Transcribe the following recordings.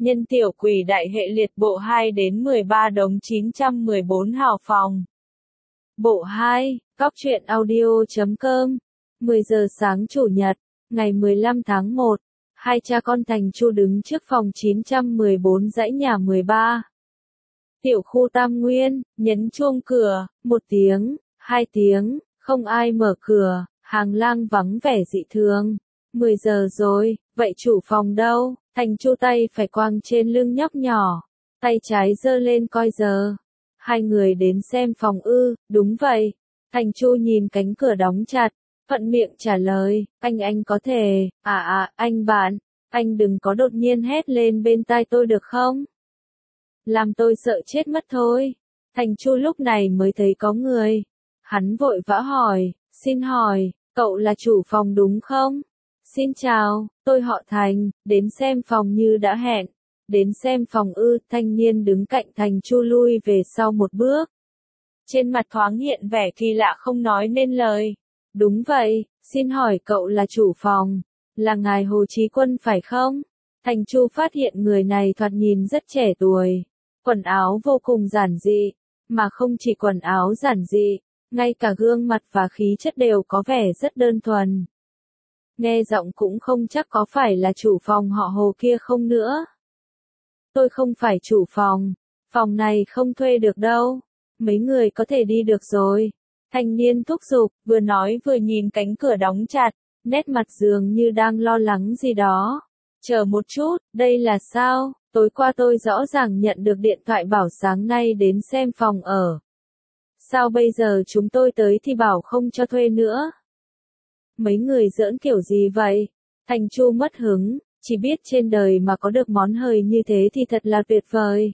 Nhân tiểu quỷ đại hệ liệt bộ 2 đến 13 đống 914 hào phòng. Bộ 2, Cóc truyện audio.com. 10 giờ sáng Chủ nhật, ngày 15 tháng 1, hai cha con Thành Chu đứng trước phòng 914 dãy nhà 13. Tiểu khu Tam Nguyên, nhấn chuông cửa, 1 tiếng, 2 tiếng, không ai mở cửa, hàng lang vắng vẻ dị thường. 10 giờ rồi, vậy chủ phòng đâu? Thành Chu tay phải quàng trên lưng nhóc nhỏ, tay trái giơ lên coi giờ. Hai người đến xem phòng ư? Đúng vậy. Thành Chu nhìn cánh cửa đóng chặt, thuận miệng trả lời, anh có thể, anh bạn, anh đừng có đột nhiên hét lên bên tai tôi được không? Làm tôi sợ chết mất thôi. Thành Chu lúc này mới thấy có người. Hắn vội vã hỏi, xin hỏi, cậu là chủ phòng đúng không? Xin chào, tôi họ Thành, đến xem phòng như đã hẹn. Đến xem phòng ư? Thanh niên đứng cạnh Thành Chu lui về sau một bước. Trên mặt thoáng hiện vẻ kỳ lạ không nói nên lời. Đúng vậy, xin hỏi cậu là chủ phòng, là ngài Hồ Chí Quân phải không? Thành Chu phát hiện người này thoạt nhìn rất trẻ tuổi, quần áo vô cùng giản dị, mà không chỉ quần áo giản dị, ngay cả gương mặt và khí chất đều có vẻ rất đơn thuần. Nghe giọng cũng không chắc có phải là chủ phòng họ Hồ kia không nữa. Tôi không phải chủ phòng, phòng này không thuê được đâu, mấy người có thể đi được rồi. Thanh niên thúc giục, vừa nói vừa nhìn cánh cửa đóng chặt, nét mặt dường như đang lo lắng gì đó. Chờ một chút, đây là sao? Tối qua tôi rõ ràng nhận được điện thoại bảo sáng nay đến xem phòng ở. Sao bây giờ chúng tôi tới thì bảo không cho thuê nữa? Mấy người giỡn kiểu gì vậy? Thành Chu mất hứng, chỉ biết trên đời mà có được món hời như thế thì thật là tuyệt vời.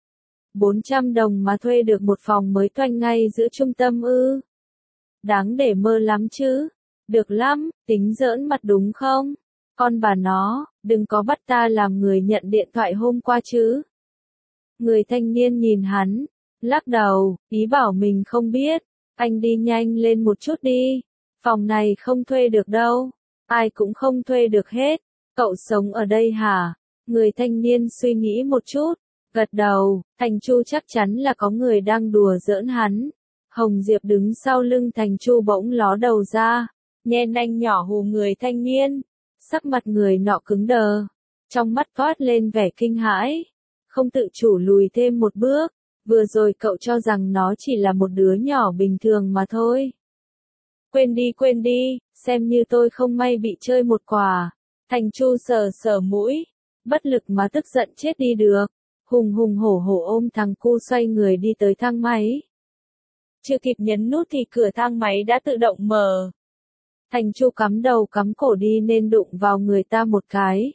400 đồng mà thuê được một phòng mới toanh ngay giữa trung tâm ư? Đáng để mơ lắm chứ. Được lắm, tính giỡn mặt đúng không? Con bà nó, đừng có bắt ta làm người nhận điện thoại hôm qua chứ. Người thanh niên nhìn hắn, lắc đầu, ý bảo mình không biết. Anh đi nhanh lên một chút đi. Phòng này không thuê được đâu. Ai cũng không thuê được hết. Cậu sống ở đây hả? Người thanh niên suy nghĩ một chút, gật đầu. Thành Chu chắc chắn là có người đang đùa giỡn hắn. Hồng Diệp đứng sau lưng Thành Chu bỗng ló đầu ra, nhe nanh nhỏ hù người thanh niên. Sắc mặt người nọ cứng đờ, trong mắt toát lên vẻ kinh hãi, không tự chủ lùi thêm một bước. Vừa rồi cậu cho rằng nó chỉ là một đứa nhỏ bình thường mà thôi. Quên đi, xem như tôi không may bị chơi một quả. Thành Chu sờ sờ mũi, bất lực mà tức giận chết đi được. Hùng hùng hổ hổ ôm thằng cu xoay người đi tới thang máy. Chưa kịp nhấn nút thì cửa thang máy đã tự động mở. Thành Chu cắm đầu cắm cổ đi nên đụng vào người ta một cái.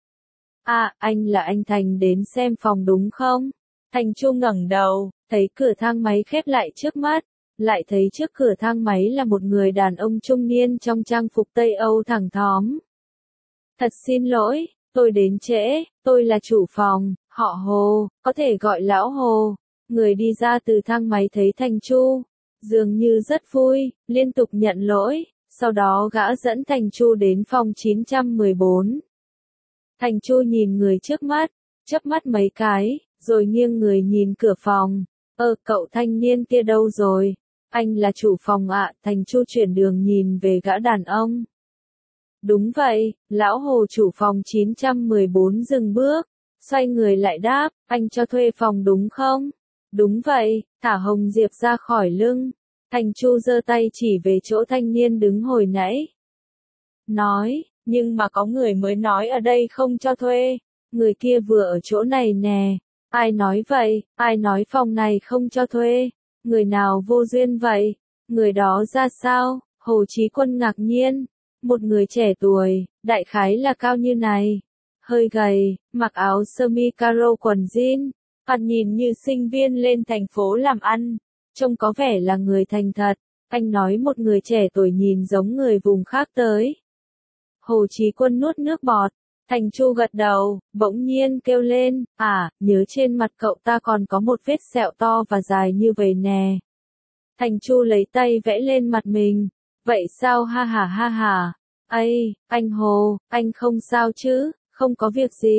Anh là anh Thành đến xem phòng đúng không? Thành Chu ngẩng đầu, thấy cửa thang máy khép lại trước mắt, lại thấy trước cửa thang máy là một người đàn ông trung niên trong trang phục Tây Âu thẳng thóm. Thật xin lỗi, tôi đến trễ, tôi là chủ phòng, họ Hồ, có thể gọi lão Hồ. Người đi ra từ thang máy thấy Thành Chu, dường như rất vui, liên tục nhận lỗi, sau đó gã dẫn Thành Chu đến phòng 914. Thành Chu nhìn người trước mắt, chớp mắt mấy cái, rồi nghiêng người nhìn cửa phòng. Cậu thanh niên kia đâu rồi? Anh là chủ phòng ạ. Thành Chu chuyển đường nhìn về gã đàn ông. Đúng vậy, lão Hồ chủ phòng 914 dừng bước, xoay người lại đáp, anh cho thuê phòng đúng không? Đúng vậy, thả Hồng Diệp ra khỏi lưng. Thành Chu giơ tay chỉ về chỗ thanh niên đứng hồi nãy. Nói, nhưng mà có người mới nói ở đây không cho thuê. Người kia vừa ở chỗ này nè. Ai nói vậy? Ai nói phòng này không cho thuê? Người nào vô duyên vậy? Người đó ra sao? Hồ Chí Quân ngạc nhiên. Một người trẻ tuổi, đại khái là cao như này. Hơi gầy, mặc áo sơ mi caro quần jean. Thoạt nhìn như sinh viên lên thành phố làm ăn. Trông có vẻ là người thành thật. Anh nói một người trẻ tuổi nhìn giống người vùng khác tới. Hồ Chí Quân nuốt nước bọt. Thành Chu gật đầu, bỗng nhiên kêu lên, nhớ trên mặt cậu ta còn có một vết sẹo to và dài như vậy nè. Thành Chu lấy tay vẽ lên mặt mình. Vậy sao? Ha ha. Anh Hồ, anh không sao chứ? Không có việc gì,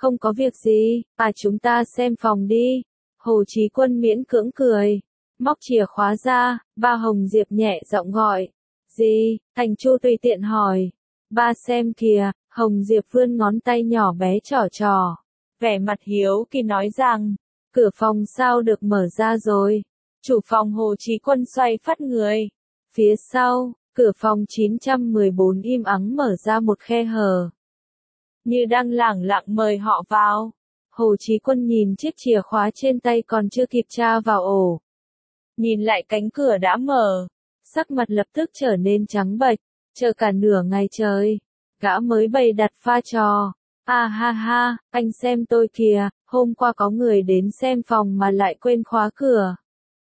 Không có việc gì, chúng ta xem phòng đi. Hồ Chí Quân miễn cưỡng cười. Móc chìa khóa ra, ba Hồng Diệp nhẹ giọng gọi. Gì? Thành Chu tùy tiện hỏi. Ba xem kìa, Hồng Diệp vươn ngón tay nhỏ bé trỏ trỏ. Vẻ mặt hiếu kỳ nói rằng, cửa phòng sao được mở ra rồi. Chủ phòng Hồ Chí Quân xoay phắt người. Phía sau, cửa phòng 914 im ắng mở ra một khe hở. Như đang lẳng lặng mời họ vào. Hồ Chí Quân nhìn chiếc chìa khóa trên tay còn chưa kịp tra vào ổ. Nhìn lại cánh cửa đã mở. Sắc mặt lập tức trở nên trắng bệch. Chờ cả nửa ngày trời. Gã mới bày đặt pha trò. Ha ha, anh xem tôi kìa, hôm qua có người đến xem phòng mà lại quên khóa cửa.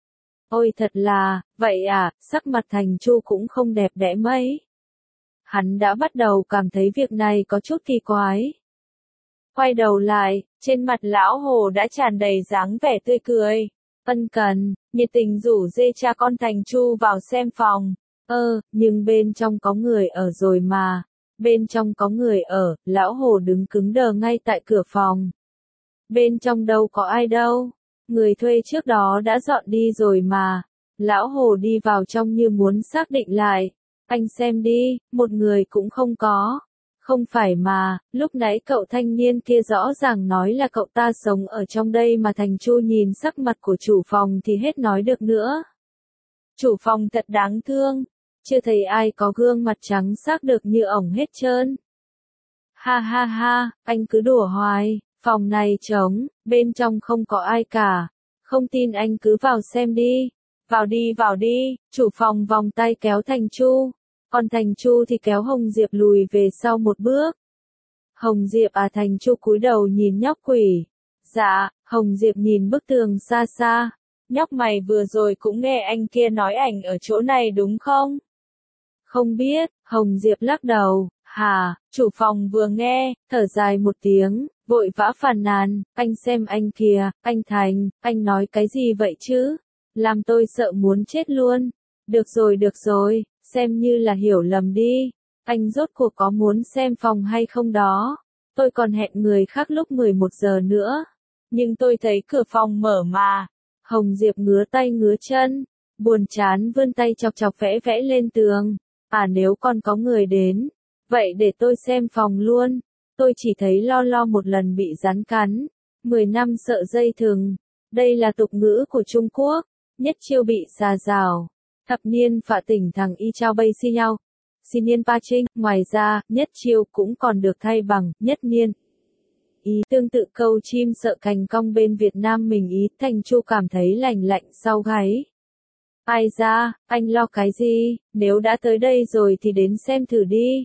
Ôi thật là, vậy à, sắc mặt Thành Chu cũng không đẹp đẽ mấy. Hắn đã bắt đầu cảm thấy việc này có chút kỳ quái. Quay đầu lại, trên mặt lão Hồ đã tràn đầy dáng vẻ tươi cười. Ân cần, nhiệt tình rủ dê cha con Thành Chu vào xem phòng. Nhưng bên trong có người ở rồi mà. Bên trong có người ở, lão Hồ đứng cứng đờ ngay tại cửa phòng. Bên trong đâu có ai đâu. Người thuê trước đó đã dọn đi rồi mà. Lão Hồ đi vào trong như muốn xác định lại. Anh xem đi, một người cũng không có. Không phải mà, lúc nãy cậu thanh niên kia rõ ràng nói là cậu ta sống ở trong đây mà. Thành Chu nhìn sắc mặt của chủ phòng thì hết nói được nữa. Chủ phòng thật đáng thương. Chưa thấy ai có gương mặt trắng xác được như ổng hết trơn. Ha ha ha, anh cứ đùa hoài, phòng này trống, bên trong không có ai cả. Không tin anh cứ vào xem đi. Vào đi, chủ phòng vòng tay kéo Thành Chu. Còn Thành Chu thì kéo Hồng Diệp lùi về sau một bước. Hồng Diệp Thành Chu cúi đầu nhìn nhóc quỷ. Dạ, Hồng Diệp nhìn bức tường xa xa. Nhóc mày vừa rồi cũng nghe anh kia nói ảnh ở chỗ này đúng không? Không biết, Hồng Diệp lắc đầu. Hả, chủ phòng vừa nghe, thở dài một tiếng, vội vã phàn nàn, anh xem anh kìa, anh Thành, anh nói cái gì vậy chứ? Làm tôi sợ muốn chết luôn. Được rồi, xem như là hiểu lầm đi. Anh rốt cuộc có muốn xem phòng hay không đó? Tôi còn hẹn người khác lúc 11 giờ nữa. Nhưng tôi thấy cửa phòng mở mà. Hồng Diệp ngứa tay ngứa chân, buồn chán vươn tay chọc chọc vẽ vẽ lên tường. Nếu còn có người đến, vậy để tôi xem phòng luôn. Tôi chỉ thấy lo một lần bị rắn cắn. 10 năm sợ dây thừng. Đây là tục ngữ của Trung Quốc. Nhất chiêu bị xà rào. Thập niên phạ tỉnh thằng y chao bay si nhau. Si niên pa trinh. Ngoài ra, nhất chiêu cũng còn được thay bằng nhất niên. Ý tương tự câu chim sợ cành cong bên Việt Nam mình ý. Thành Chu cảm thấy lạnh lạnh sau gáy. Ai ra, anh lo cái gì, nếu đã tới đây rồi thì đến xem thử đi.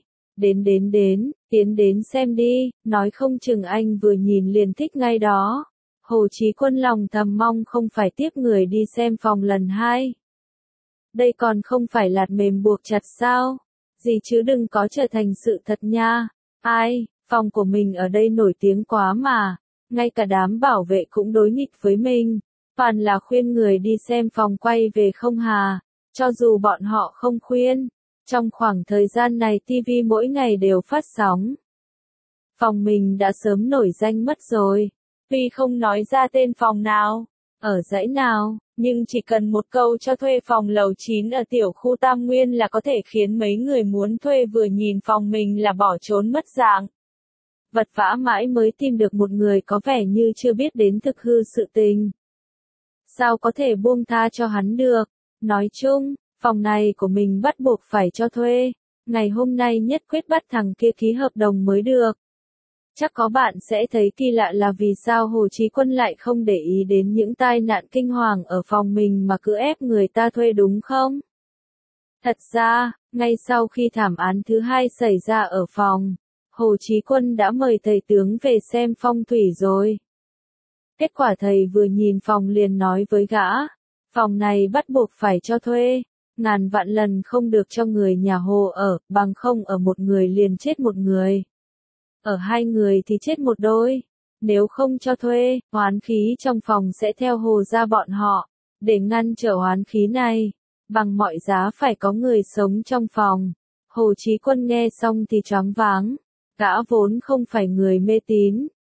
Tiến đến xem đi, nói không chừng anh vừa nhìn liền thích ngay đó. Hồ Chí Quân lòng thầm mong không phải tiếp người đi xem phòng lần 2. Đây còn không phải lạt mềm buộc chặt sao? Gì chứ đừng có trở thành sự thật nha. Phòng của mình ở đây nổi tiếng quá mà. Ngay cả đám bảo vệ cũng đối nghịch với mình. Toàn là khuyên người đi xem phòng quay về không hà. Cho dù bọn họ không khuyên. Trong khoảng thời gian này TV mỗi ngày đều phát sóng. Phòng mình đã sớm nổi danh mất rồi. Tuy không nói ra tên phòng nào, ở dãy nào, nhưng chỉ cần một câu cho thuê phòng lầu 9 ở tiểu khu Tam Nguyên là có thể khiến mấy người muốn thuê vừa nhìn phòng mình là bỏ trốn mất dạng. Vật vã mãi mới tìm được một người có vẻ như chưa biết đến thực hư sự tình. Sao có thể buông tha cho hắn được? Nói chung, phòng này của mình bắt buộc phải cho thuê. Ngày hôm nay nhất quyết bắt thằng kia ký hợp đồng mới được. Chắc có bạn sẽ thấy kỳ lạ là vì sao Hồ Chí Quân lại không để ý đến những tai nạn kinh hoàng ở phòng mình mà cứ ép người ta thuê đúng không? Thật ra, ngay sau khi thảm án thứ 2 xảy ra ở phòng, Hồ Chí Quân đã mời thầy tướng về xem phong thủy rồi. Kết quả thầy vừa nhìn phòng liền nói với gã, phòng này bắt buộc phải cho thuê, ngàn vạn lần không được cho người nhà Hồ ở, bằng không ở một người liền chết một người. Ở 2 người thì chết một đôi. Nếu không cho thuê, oán khí trong phòng sẽ theo Hồ ra bọn họ. Để ngăn trở oán khí này, bằng mọi giá phải có người sống trong phòng. Hồ Chí Quân nghe xong thì choáng váng. Gã vốn không phải người mê tín,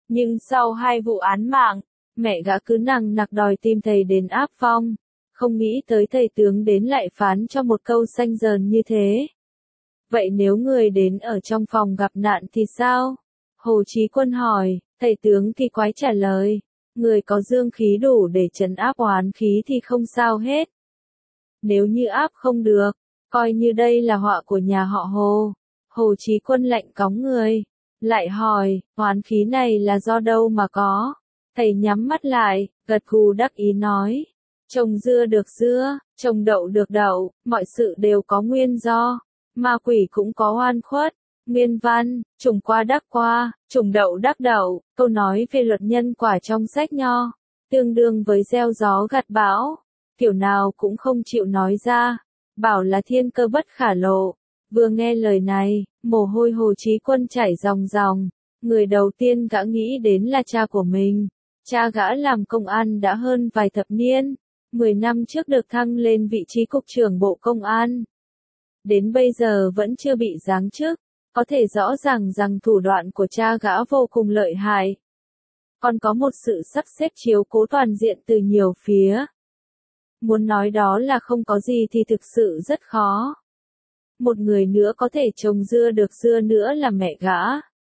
Nhưng sau 2 vụ án mạng, mẹ gã cứ nằng nặc đòi tìm thầy đến áp phong. Không nghĩ tới thầy tướng đến lại phán cho một câu xanh dờn như thế. Vậy nếu người đến ở trong phòng gặp nạn thì sao? Hồ Chí Quân hỏi, thầy tướng kỳ quái trả lời. Người có dương khí đủ để trấn áp oán khí thì không sao hết. Nếu như áp không được, coi như đây là họa của nhà họ Hồ. Hồ Chí Quân lạnh cóng người. Lại hỏi, oán khí này là do đâu mà có? Thầy nhắm mắt lại, gật gù đắc ý nói. Trồng dưa được dưa, trồng đậu được đậu, mọi sự đều có nguyên do. Ma quỷ cũng có oan khuất. Nguyên văn, trùng qua đắc qua, trùng đậu đắc đậu, câu nói về luật nhân quả trong sách Nho, tương đương với gieo gió gặt bão, kiểu nào cũng không chịu nói ra, bảo là thiên cơ bất khả lộ. Vừa nghe lời này, mồ hôi Hồ Chí Quân chảy ròng ròng, người đầu tiên gã nghĩ đến là cha của mình. Cha gã làm công an đã hơn vài thập niên, 10 năm trước được thăng lên vị trí cục trưởng Bộ Công an. Đến bây giờ vẫn chưa bị giáng chức. Có thể rõ ràng rằng thủ đoạn của cha gã vô cùng lợi hại. Còn có một sự sắp xếp chiếu cố toàn diện từ nhiều phía. Muốn nói đó là không có gì thì thực sự rất khó. Một người nữa có thể trồng dưa được dưa nữa là mẹ gã.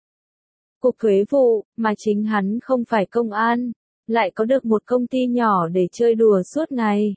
Cục thuế vụ, mà chính hắn không phải công an, lại có được một công ty nhỏ để chơi đùa suốt ngày.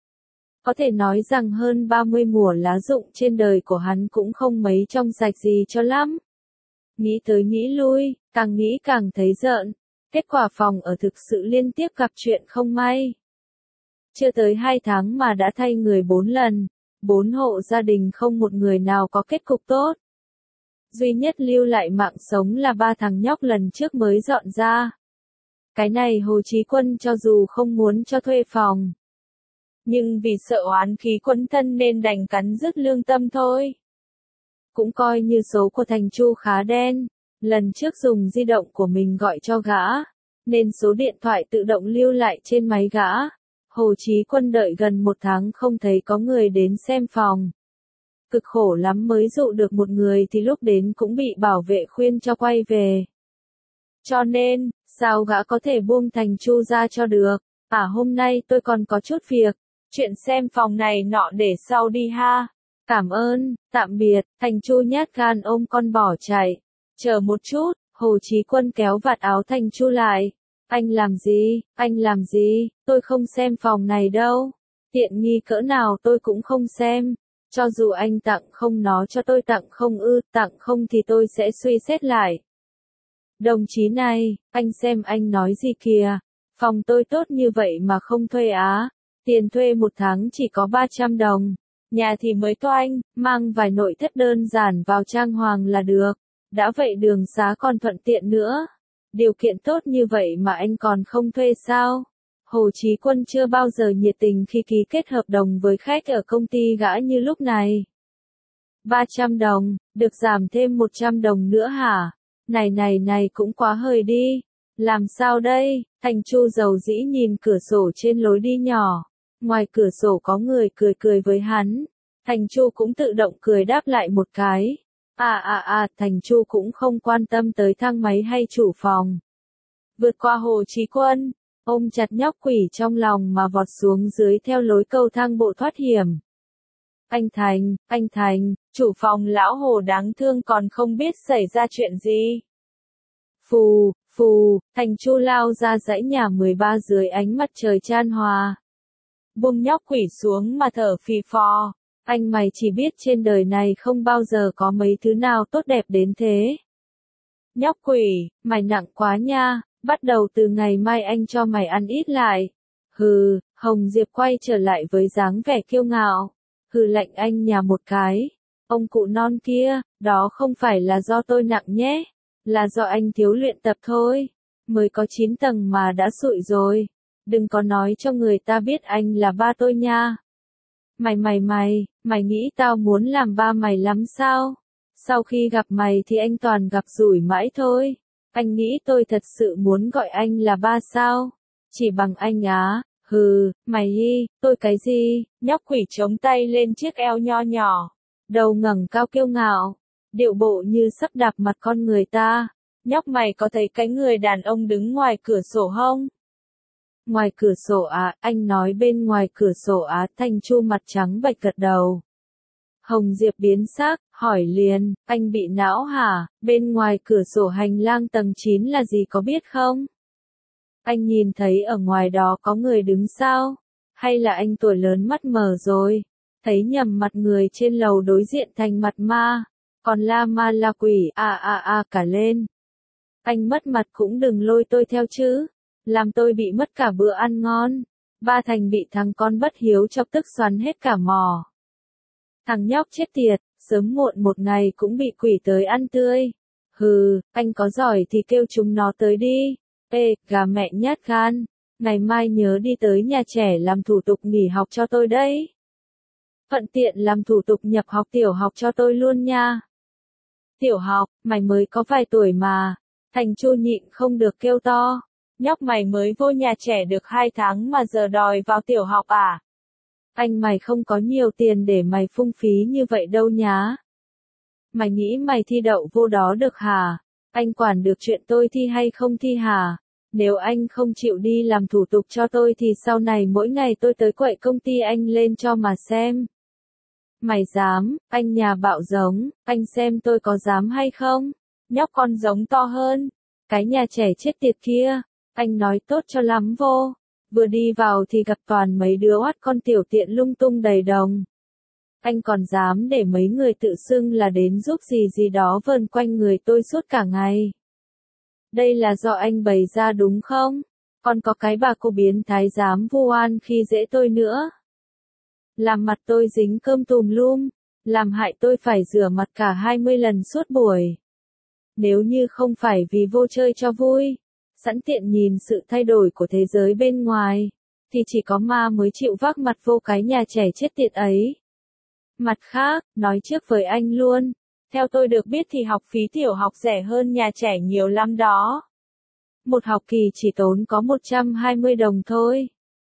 Có thể nói rằng hơn 30 mùa lá rụng trên đời của hắn cũng không mấy trong sạch gì cho lắm. Nghĩ tới nghĩ lui, càng nghĩ càng thấy giận. Kết quả phòng ở thực sự liên tiếp gặp chuyện không may. Chưa tới 2 tháng mà đã thay người 4 lần, 4 hộ gia đình không một người nào có kết cục tốt. Duy nhất lưu lại mạng sống là 3 thằng nhóc lần trước mới dọn ra. Cái này Hồ Chí Quân cho dù không muốn cho thuê phòng. Nhưng vì sợ oán khí quấn thân nên đành cắn rứt lương tâm thôi. Cũng coi như số của Thành Chu khá đen, lần trước dùng di động của mình gọi cho gã, nên số điện thoại tự động lưu lại trên máy gã. Hồ Chí Quân đợi gần 1 tháng không thấy có người đến xem phòng. Cực khổ lắm mới dụ được một người thì lúc đến cũng bị bảo vệ khuyên cho quay về. Cho nên, sao gã có thể buông Thành Chu ra cho được? Hôm nay tôi còn có chút việc. Chuyện xem phòng này nọ để sau đi ha. Cảm ơn, tạm biệt. Thành Chu nhát gan ôm con bỏ chạy. Chờ một chút, Hồ Chí Quân kéo vạt áo Thành Chu lại. Anh làm gì? Anh làm gì? Tôi không xem phòng này đâu. Tiện nghi cỡ nào tôi cũng không xem. Cho dù anh tặng không nó cho tôi tặng không tặng không thì tôi sẽ suy xét lại. Đồng chí này, anh xem anh nói gì kìa. Phòng tôi tốt như vậy mà không thuê á. Tiền thuê 1 tháng chỉ có 300 đồng. Nhà thì mới toanh, mang vài nội thất đơn giản vào trang hoàng là được. Đã vậy đường xá còn thuận tiện nữa. Điều kiện tốt như vậy mà anh còn không thuê sao? Hồ Chí Quân chưa bao giờ nhiệt tình khi ký kết hợp đồng với khách ở công ty gã như lúc này. 300 đồng, được giảm thêm 100 đồng nữa hả? Này cũng quá hời đi. Làm sao đây? Thành Chu dầu dĩ nhìn cửa sổ trên lối đi nhỏ. Ngoài cửa sổ có người cười với hắn. Thành Chu cũng tự động cười đáp lại một cái. Thành Chu cũng không quan tâm tới thang máy hay chủ phòng. Vượt qua Hồ Chí Quân, ôm chặt nhóc quỷ trong lòng mà vọt xuống dưới theo lối cầu thang bộ thoát hiểm. Anh Thành, chủ phòng lão Hồ đáng thương còn không biết xảy ra chuyện gì. Phù, Thành Chu lao ra dãy nhà 13 dưới ánh mặt trời chan hòa. Buông nhóc quỷ xuống mà thở phì phò. Anh mày chỉ biết trên đời này không bao giờ có mấy thứ nào tốt đẹp đến thế. Nhóc quỷ, mày nặng quá nha, bắt đầu từ ngày mai anh cho mày ăn ít lại. Hồng Diệp quay trở lại với dáng vẻ kiêu ngạo. Lạnh anh nhà một cái. Ông cụ non kia, đó không phải là do tôi nặng nhé. Là do anh thiếu luyện tập thôi. Mới có 9 tầng mà đã sụi rồi. Đừng có nói cho người ta biết anh là ba tôi nha. Mày nghĩ tao muốn làm ba mày lắm sao? Sau khi gặp mày thì anh toàn gặp rủi mãi thôi. Anh nghĩ tôi thật sự muốn gọi anh là ba sao? Chỉ bằng anh á. Mày tôi cái gì? Nhóc quỷ chống tay lên chiếc eo nho nhỏ. Đầu ngẩng cao kiêu ngạo. Điệu bộ như sắp đạp mặt con người ta. Nhóc mày có thấy cái người đàn ông đứng ngoài cửa sổ không? Ngoài cửa sổ à, anh nói bên ngoài cửa sổ á, Thanh Chu mặt trắng bệch gật đầu. Hồng Diệp biến sắc, hỏi liền, anh bị não hả, bên ngoài cửa sổ hành lang tầng 9 là gì có biết không? Anh nhìn thấy ở ngoài đó có người đứng sao? Hay là anh tuổi lớn mắt mờ rồi? Thấy nhầm mặt người trên lầu đối diện thành mặt ma, còn la ma la quỷ cả lên. Anh mất mặt cũng đừng lôi tôi theo chứ, làm tôi bị mất cả bữa ăn ngon. Ba Thành bị thằng con bất hiếu chọc tức xoắn hết cả mò. Thằng nhóc chết tiệt, sớm muộn một ngày cũng bị quỷ tới ăn tươi. Hừ, anh có giỏi thì kêu chúng nó tới đi. Ê, gà mẹ nhát gan, ngày mai nhớ đi tới nhà trẻ làm thủ tục nghỉ học cho tôi đấy. Thuận tiện làm thủ tục nhập học tiểu học cho tôi luôn nha. Tiểu học, mày mới có vài tuổi mà. Thành Chu nhịn không được kêu to. Nhóc mày mới vô nhà trẻ được 2 tháng mà giờ đòi vào tiểu học à? Anh mày không có nhiều tiền để mày phung phí như vậy đâu nhá. Mày nghĩ mày thi đậu vô đó được hả? Anh quản được chuyện tôi thi hay không thi hả? Nếu anh không chịu đi làm thủ tục cho tôi thì sau này mỗi ngày tôi tới quậy công ty anh lên cho mà xem. Mày dám, anh nhà bạo giống, anh xem tôi có dám hay không? Nhóc con giống to hơn. Cái nhà trẻ chết tiệt kia, anh nói tốt cho lắm vô. Vừa đi vào thì gặp toàn mấy đứa oát con tiểu tiện lung tung đầy đồng. Anh còn dám để mấy người tự xưng là đến giúp gì đó vờn quanh người tôi suốt cả ngày. Đây là do anh bày ra đúng không? Còn có cái bà cô biến thái dám vu oan khi dễ tôi nữa. Làm mặt tôi dính cơm tùm lum, làm hại tôi phải rửa mặt cả 20 lần suốt buổi. Nếu như không phải vì vô chơi cho vui, sẵn tiện nhìn sự thay đổi của thế giới bên ngoài, thì chỉ có ma mới chịu vác mặt vô cái nhà trẻ chết tiệt ấy. Mặt khác, nói trước với anh luôn, theo tôi được biết thì học phí tiểu học rẻ hơn nhà trẻ nhiều lắm đó. Một học kỳ chỉ tốn có 120 đồng thôi.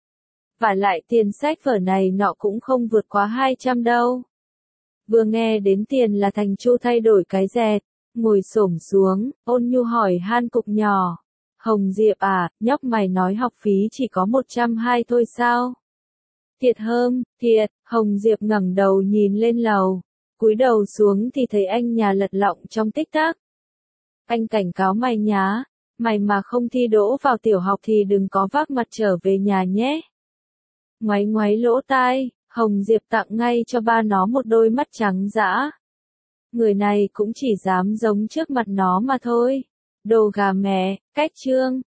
Và lại tiền sách vở này nọ cũng không vượt quá 200 đâu. Vừa nghe đến tiền là Thành Chu thay đổi cái dẹt, ngồi xổm xuống, ôn nhu hỏi han cục nhỏ. Hồng Diệp à, nhóc mày nói học phí chỉ có 120 thôi sao? Thiệt hơm, thiệt, Hồng Diệp ngẩng đầu nhìn lên lầu, cúi đầu xuống thì thấy anh nhà lật lọng trong tích tắc. Anh cảnh cáo mày nhá, mày mà không thi đỗ vào tiểu học thì đừng có vác mặt trở về nhà nhé. Ngoáy ngoáy lỗ tai, Hồng Diệp tặng ngay cho ba nó một đôi mắt trắng dã. Người này cũng chỉ dám giống trước mặt nó mà thôi. Đồ gà mẹ, cách chương.